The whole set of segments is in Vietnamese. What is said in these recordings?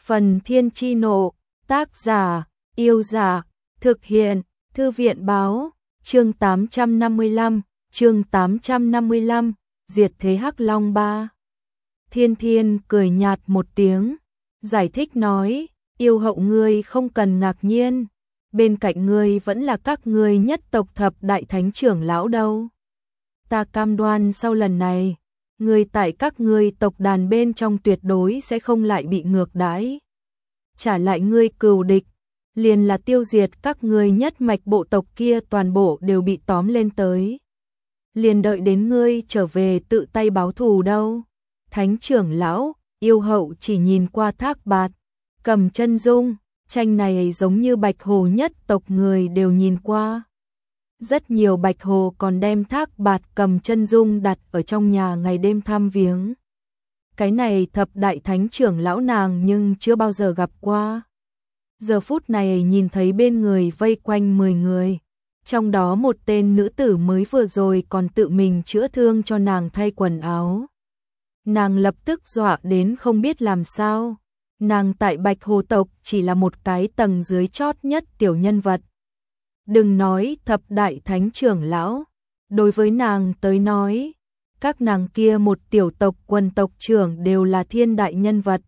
Phần Thiên Chi Nộ, tác giả, Yêu Giả, thực hiện, Thư viện Báo, chương 855, diệt thế Hắc Long 3. Thiên Thiên cười nhạt một tiếng, giải thích nói, yêu hậu ngươi không cần ngạc nhiên, bên cạnh ngươi vẫn là các ngươi nhất tộc thập đại thánh trưởng lão đâu. Ta cam đoan sau lần này, ngươi tại các ngươi tộc đàn bên trong tuyệt đối sẽ không lại bị ngược đãi. Trả lại ngươi cừu địch, liền là tiêu diệt các ngươi nhất mạch bộ tộc kia toàn bộ đều bị tóm lên tới. Liền đợi đến ngươi trở về tự tay báo thù đâu. Thánh trưởng lão, yêu hậu chỉ nhìn qua Thác Bạt, Cầm Chân Dung, tranh này giống như Bạch Hồ nhất tộc người đều nhìn qua. Rất nhiều Bạch Hồ còn đem Thác Bạt Cầm Chân Dung đặt ở trong nhà ngày đêm thăm viếng. Cái này thập đại thánh trưởng lão nàng nhưng chưa bao giờ gặp qua. Giờ phút này nhìn thấy bên người vây quanh 10 người. Trong đó một tên nữ tử mới vừa rồi còn tự mình chữa thương cho nàng thay quần áo. Nàng lập tức dọa đến không biết làm sao. Nàng tại Bạch Hồ tộc chỉ là một cái tầng dưới chót nhất tiểu nhân vật. Đừng nói thập đại thánh trưởng lão. Đối với nàng tới nói, các nàng kia một tiểu tộc quần tộc trưởng đều là thiên đại nhân vật.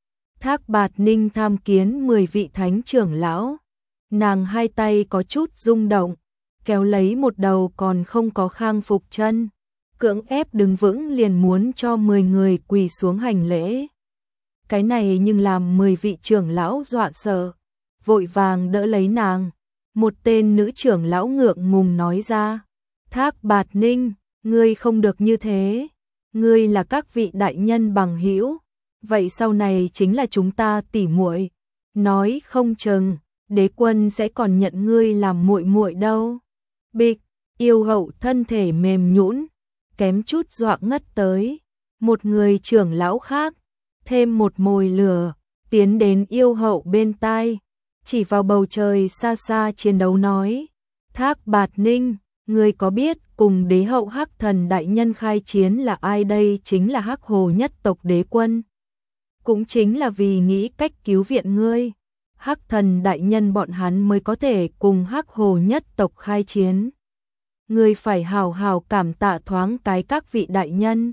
Thác Bạt Ninh tham kiến 10 vị thánh trưởng lão. Nàng hai tay có chút rung động, kéo lấy một đầu còn không có khang phục chân, cưỡng ép đứng vững liền muốn cho 10 người quỳ xuống hành lễ. Cái này nhưng làm 10 vị trưởng lão dọa sợ, vội vàng đỡ lấy nàng. Một tên nữ trưởng lão ngượng ngùng nói ra, Thác Bạt Ninh, ngươi không được như thế, ngươi là các vị đại nhân bằng hữu, vậy sau này chính là chúng ta tỉ muội, nói không chừng đế quân sẽ còn nhận ngươi làm muội muội đâu. Bịch, yêu hậu thân thể mềm nhũn, kém chút dọa ngất tới. Một người trưởng lão khác thêm một mồi lửa, tiến đến yêu hậu bên tai, chỉ vào bầu trời xa xa chiến đấu nói, Thác Bạt Ninh, ngươi có biết cùng đế hậu Hắc Thần đại nhân khai chiến là ai? Đây chính là Hắc Hồ nhất tộc đế quân. Cũng chính là vì nghĩ cách cứu viện ngươi, Hắc Thần đại nhân bọn hắn mới có thể cùng Hắc Hồ nhất tộc khai chiến. Ngươi phải hào hào cảm tạ thoáng cái các vị đại nhân.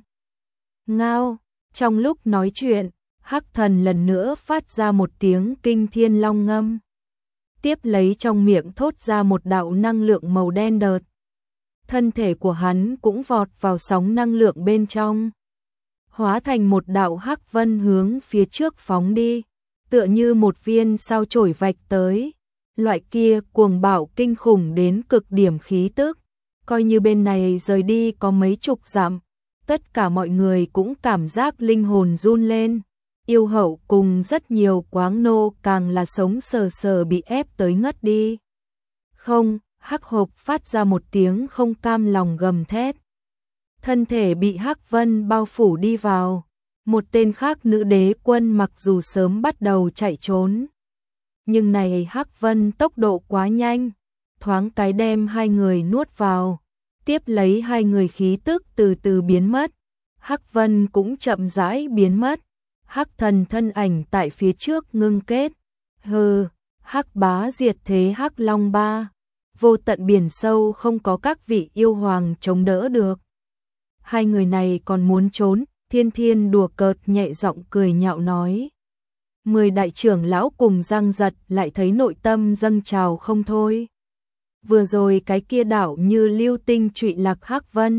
Ngao, trong lúc nói chuyện, Hắc Thần lần nữa phát ra một tiếng kinh thiên long ngâm. Tiếp lấy trong miệng thốt ra một đạo năng lượng màu đen đợt. Thân thể của hắn cũng vọt vào sóng năng lượng bên trong, hóa thành một đạo hắc vân hướng phía trước phóng đi, tựa như một viên sao chổi vạch tới. Loại kia cuồng bạo kinh khủng đến cực điểm khí tức, coi như bên này rời đi có mấy chục dặm, tất cả mọi người cũng cảm giác linh hồn run lên. Yêu hậu cùng rất nhiều quáng nô càng là sống sờ sờ bị ép tới ngất đi. Không, Hắc Hộp phát ra một tiếng không cam lòng gầm thét. Thân thể bị Hắc Vân bao phủ đi vào. Một tên khác nữ đế quân mặc dù sớm bắt đầu chạy trốn, nhưng này Hắc Vân tốc độ quá nhanh, thoáng cái đem hai người nuốt vào, tiếp lấy hai người khí tức từ từ biến mất. Hắc Vân cũng chậm rãi biến mất. Hắc Thần thân ảnh tại phía trước ngưng kết. Hừ, Hắc bá diệt thế Hắc Long 3. Vô tận biển sâu không có các vị yêu hoàng chống đỡ được. Hai người này còn muốn trốn. Thiên Thiên đùa cợt nhẹ giọng cười nhạo nói. 10 đại trưởng lão cùng răng giật lại thấy nội tâm dâng trào không thôi. Vừa rồi cái kia đảo như lưu tinh trụy lạc Hắc Vân,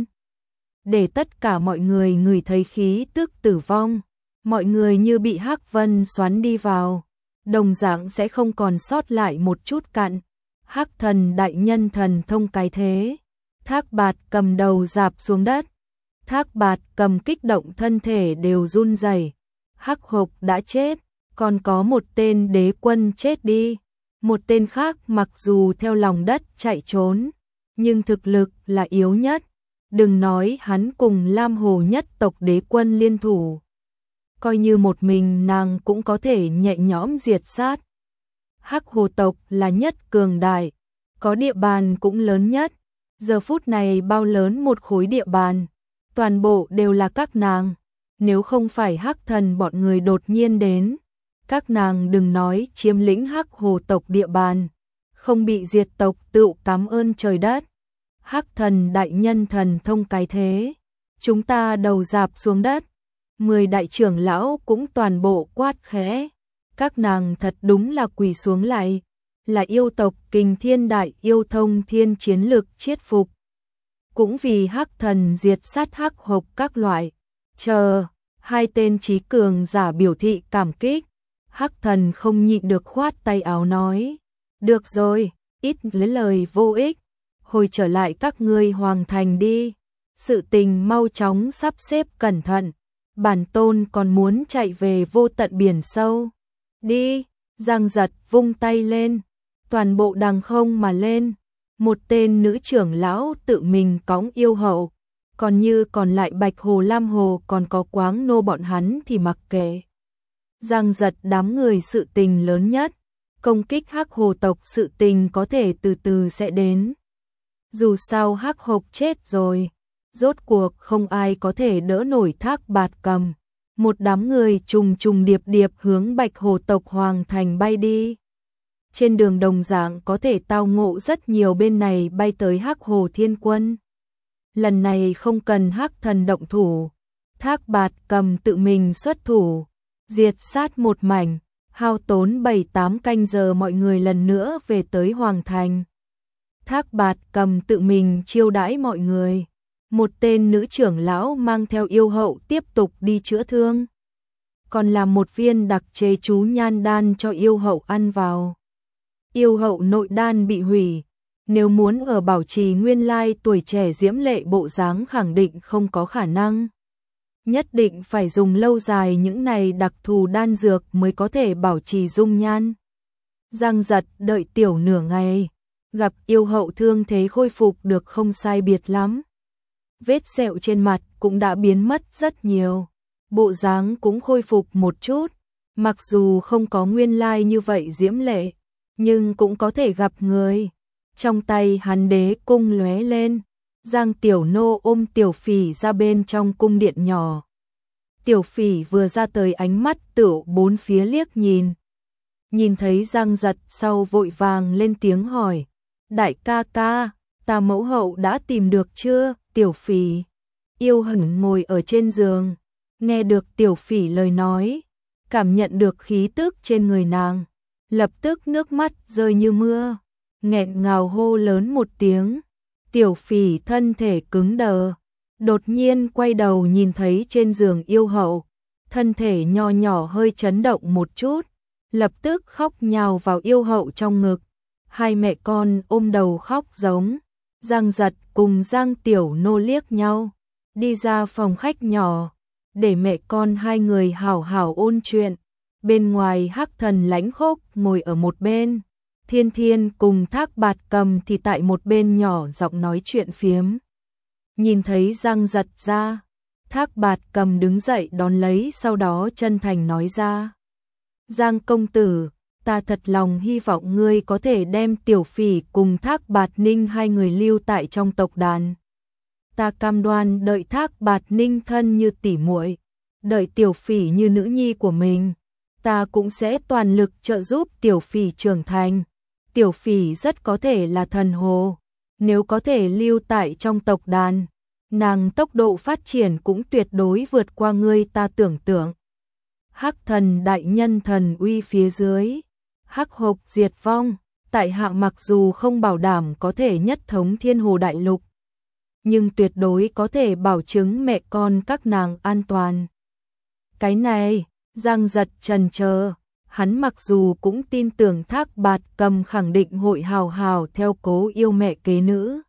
để tất cả mọi người ngửi thấy khí tức tử vong. Mọi người như bị Hắc Vân xoắn đi vào, đồng dạng sẽ không còn sót lại một chút cặn. Hắc Thần đại nhân thần thông cái thế. Thác Bạt Cầm đầu rạp xuống đất. Thác Bạt Cầm kích động thân thể đều run rẩy. Hắc Hộp đã chết, còn có một tên đế quân chết đi. Một tên khác mặc dù theo lòng đất chạy trốn, nhưng thực lực là yếu nhất. Đừng nói hắn cùng Lam Hồ nhất tộc đế quân liên thủ, coi như một mình nàng cũng có thể nhẹ nhõm diệt sát. Hắc Hồ tộc là nhất cường đại, có địa bàn cũng lớn nhất. Giờ phút này bao lớn một khối địa bàn, toàn bộ đều là các nàng. Nếu không phải Hắc Thần bọn người đột nhiên đến, Các nàng đừng nói chiếm lĩnh Hắc Hồ tộc địa bàn, không bị diệt tộc tựu cảm ơn trời đất. Hắc Thần đại nhân thần thông cái thế, chúng ta đầu rạp xuống đất. 10 đại trưởng lão cũng toàn bộ quát khẽ. Các nàng thật đúng là quỳ xuống lại, là yêu tộc Kình Thiên đại yêu thông thiên chiến lực chiết phục. Cũng vì Hắc Thần diệt sát Hắc Hộc các loại. Chờ, hai tên trí cường giả biểu thị cảm kích. Hắc Thần không nhịn được khoát tay áo nói. Được rồi, ít lấy lời vô ích. Hồi trở lại các ngươi hoàng thành đi. Sự tình mau chóng sắp xếp cẩn thận. Bản tôn còn muốn chạy về vô tận biển sâu. Đi, Giang Giật vung tay lên. Toàn bộ đằng không mà lên. Một tên nữ trưởng lão tự mình cõng yêu hậu. Còn như còn lại Bạch Hồ Lam Hồ còn có Quáng Nô bọn hắn thì mặc kệ. Giang Giật đám người sự tình lớn nhất. Công kích Hắc Hồ tộc sự tình có thể từ từ sẽ đến. Dù sao Hắc Hộc chết rồi, rốt cuộc không ai có thể đỡ nổi Thác Bạt Cầm. Một đám người trùng trùng điệp điệp hướng Bạch Hồ tộc hoàng thành bay đi. Trên đường đồng dạng có thể tao ngộ rất nhiều bên này bay tới Hắc Hồ Thiên Quân. Lần này không cần Hắc Thần động thủ, Thác Bạt Cầm tự mình xuất thủ, diệt sát một mảnh, hao tốn 7-8 canh giờ mọi người lần nữa về tới hoàng thành. Thác Bạt Cầm tự mình chiêu đãi mọi người. Một tên nữ trưởng lão mang theo yêu hậu tiếp tục đi chữa thương. Còn làm một viên đặc chế chú nhan đan cho yêu hậu ăn vào. Yêu hậu nội đan bị hủy. Nếu muốn ở bảo trì nguyên lai tuổi trẻ diễm lệ bộ dáng khẳng định không có khả năng. Nhất định phải dùng lâu dài những này đặc thù đan dược mới có thể bảo trì dung nhan. Giang Giật đợi tiểu nửa ngày. Gặp yêu hậu thương thế khôi phục được không sai biệt lắm. Vết sẹo trên mặt cũng đã biến mất rất nhiều. Bộ dáng cũng khôi phục một chút. Mặc dù không có nguyên lai như vậy diễm lệ, nhưng cũng có thể gặp người. Trong tay hắn đế cung lóe lên. Giang Tiểu Nô ôm Tiểu Phỉ ra bên trong cung điện nhỏ. Tiểu Phỉ vừa ra tới ánh mắt tựu bốn phía liếc nhìn. Nhìn thấy Giang Giật sau vội vàng lên tiếng hỏi. Đại ca ca, ta mẫu hậu đã tìm được chưa? Tiểu Phỉ yêu hững ngồi ở trên giường, nghe được Tiểu Phỉ lời nói, cảm nhận được khí tức trên người nàng, lập tức nước mắt rơi như mưa, nghẹn ngào hô lớn một tiếng. Tiểu Phỉ thân thể cứng đờ, đột nhiên quay đầu nhìn thấy trên giường yêu hậu, thân thể nho nhỏ hơi chấn động một chút, lập tức khóc nhào vào yêu hậu trong ngực. Hai mẹ con ôm đầu khóc giống. Giang Giật cùng Giang Tiểu Nô liếc nhau, đi ra phòng khách nhỏ, để mẹ con hai người hảo hảo ôn chuyện. Bên ngoài Hắc Thần lãnh khốc ngồi ở một bên, Thiên Thiên cùng Thác Bạt Cầm thì tại một bên nhỏ giọng nói chuyện phiếm. Nhìn thấy Giang Giật ra, Thác Bạt Cầm đứng dậy đón lấy, sau đó chân thành nói ra. Giang công tử, ta thật lòng hy vọng ngươi có thể đem Tiểu Phỉ cùng Thác Bạt Ninh hai người lưu tại trong tộc đàn. Ta cam đoan đợi Thác Bạt Ninh thân như tỉ muội, đợi Tiểu Phỉ như nữ nhi của mình. Ta cũng sẽ toàn lực trợ giúp Tiểu Phỉ trưởng thành. Tiểu Phỉ rất có thể là thần hồ, nếu có thể lưu tại trong tộc đàn, nàng tốc độ phát triển cũng tuyệt đối vượt qua ngươi ta tưởng tượng. Hắc Thần đại nhân thần uy phía dưới, Hắc Hộc diệt vong, tại hạ mặc dù không bảo đảm có thể nhất thống Thiên Hồ đại lục, nhưng tuyệt đối có thể bảo chứng mẹ con các nàng an toàn. Cái này, Giang Giật chần chờ, hắn mặc dù cũng tin tưởng Thác Bạt Cầm khẳng định hội hào hào theo cố yêu mẹ kế nữ.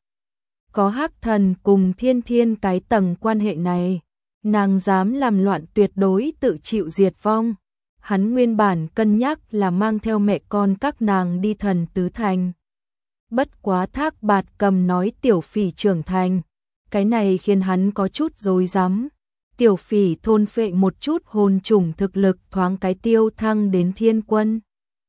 Có Hắc Thần cùng Thiên Thiên cái tầng quan hệ này, nàng dám làm loạn tuyệt đối tự chịu diệt vong. Hắn nguyên bản cân nhắc là mang theo mẹ con các nàng đi Thần Tứ Thành. Bất quá Thác Bạt Cầm nói Tiểu Phỉ trưởng thành, cái này khiến hắn có chút rối rắm. Tiểu Phỉ thôn phệ một chút hồn trùng thực lực thoáng cái tiêu thăng đến thiên quân.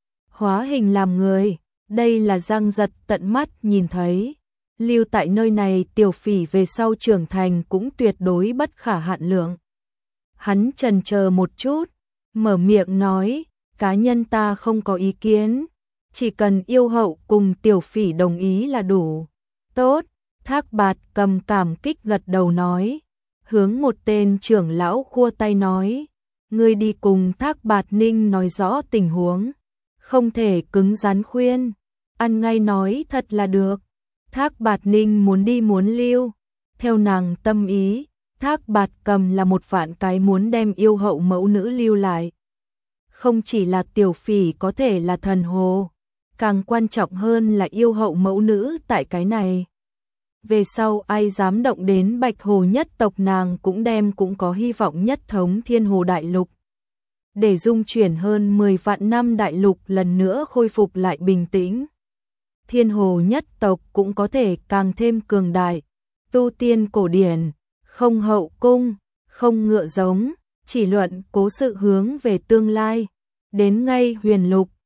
Hóa hình làm người, đây là Giang Giật tận mắt nhìn thấy. Lưu tại nơi này Tiểu Phỉ về sau trưởng thành cũng tuyệt đối bất khả hạn lượng. Hắn chần chờ một chút, mở miệng nói, cá nhân ta không có ý kiến, chỉ cần yêu hậu cùng tiểu phỉ đồng ý là đủ. Tốt, Thác Bạt Cầm cảm kích gật đầu nói, hướng một tên trưởng lão khua tay nói, ngươi đi cùng Thác Bạt Ninh nói rõ tình huống, không thể cứng rắn khuyên, ăn ngay nói thật là được. Thác Bạt Ninh muốn đi muốn lưu, theo nàng tâm ý, Thác Bạt Cầm là một vạn cái muốn đem yêu hậu mẫu nữ lưu lại. Không chỉ là tiểu phỉ có thể là thần hồ, càng quan trọng hơn là yêu hậu mẫu nữ tại cái này. Về sau ai dám động đến Bạch Hồ nhất tộc nàng cũng có hy vọng nhất thống Thiên Hồ Đại Lục. Để dung chuyển hơn 10 vạn năm đại lục lần nữa khôi phục lại bình tĩnh. Thiên Hồ nhất tộc cũng có thể càng thêm cường đại, tu tiên cổ điển, không hậu cung, không ngựa giống, chỉ luận cố sự hướng về tương lai. Đến ngay Huyền Lục,